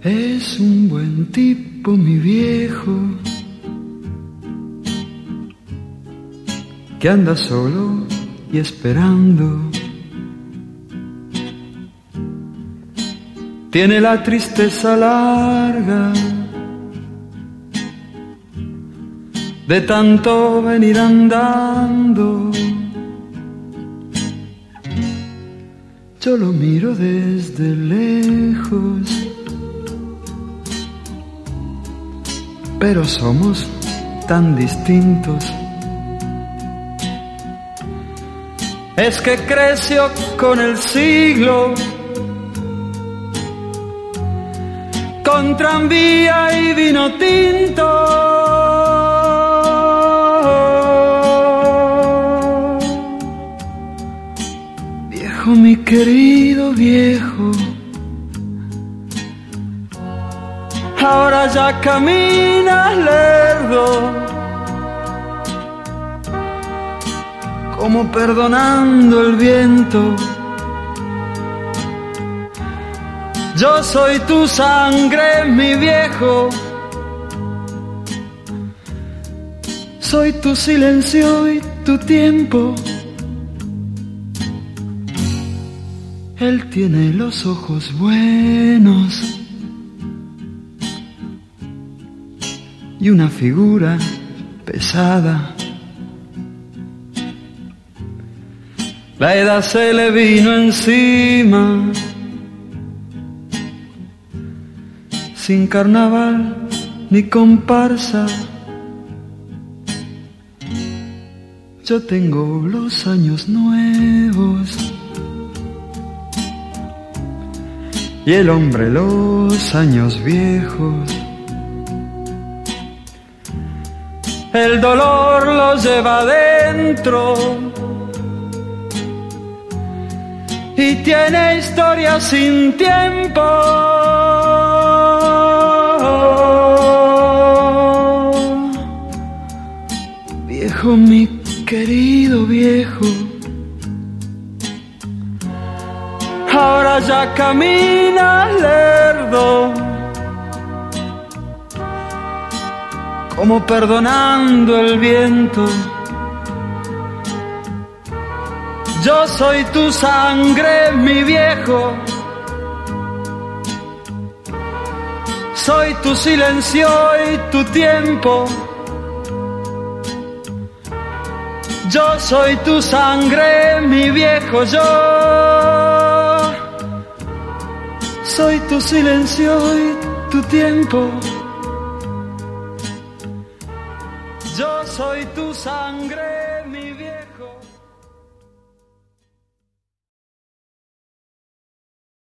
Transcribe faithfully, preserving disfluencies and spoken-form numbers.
Es un buen tipo, mi viejo, que anda solo y esperando. Tiene la tristeza larga de tanto venir andando. Yo lo miro desde lejos, pero somos tan distintos. Es que creció con el siglo, con tranvía y vino tinto. Viejo, mi querido viejo, ahora ya caminas lerdo, como perdonando el viento. Yo soy tu sangre, mi viejo, soy tu silencio y tu tiempo. Él tiene los ojos buenos y una figura pesada. La edad se le vino encima, sin carnaval ni comparsa. Yo tengo los años nuevos y el hombre los años viejos. El dolor lo lleva adentro y tiene historia sin tiempo. Viejo, mi querido viejo, ahora ya caminas lerdo, como perdonando el viento. Yo soy tu sangre, mi viejo, soy tu silencio y tu tiempo. Yo soy tu sangre, mi viejo, yo soy tu silencio y tu tiempo. Yo soy tu sangre.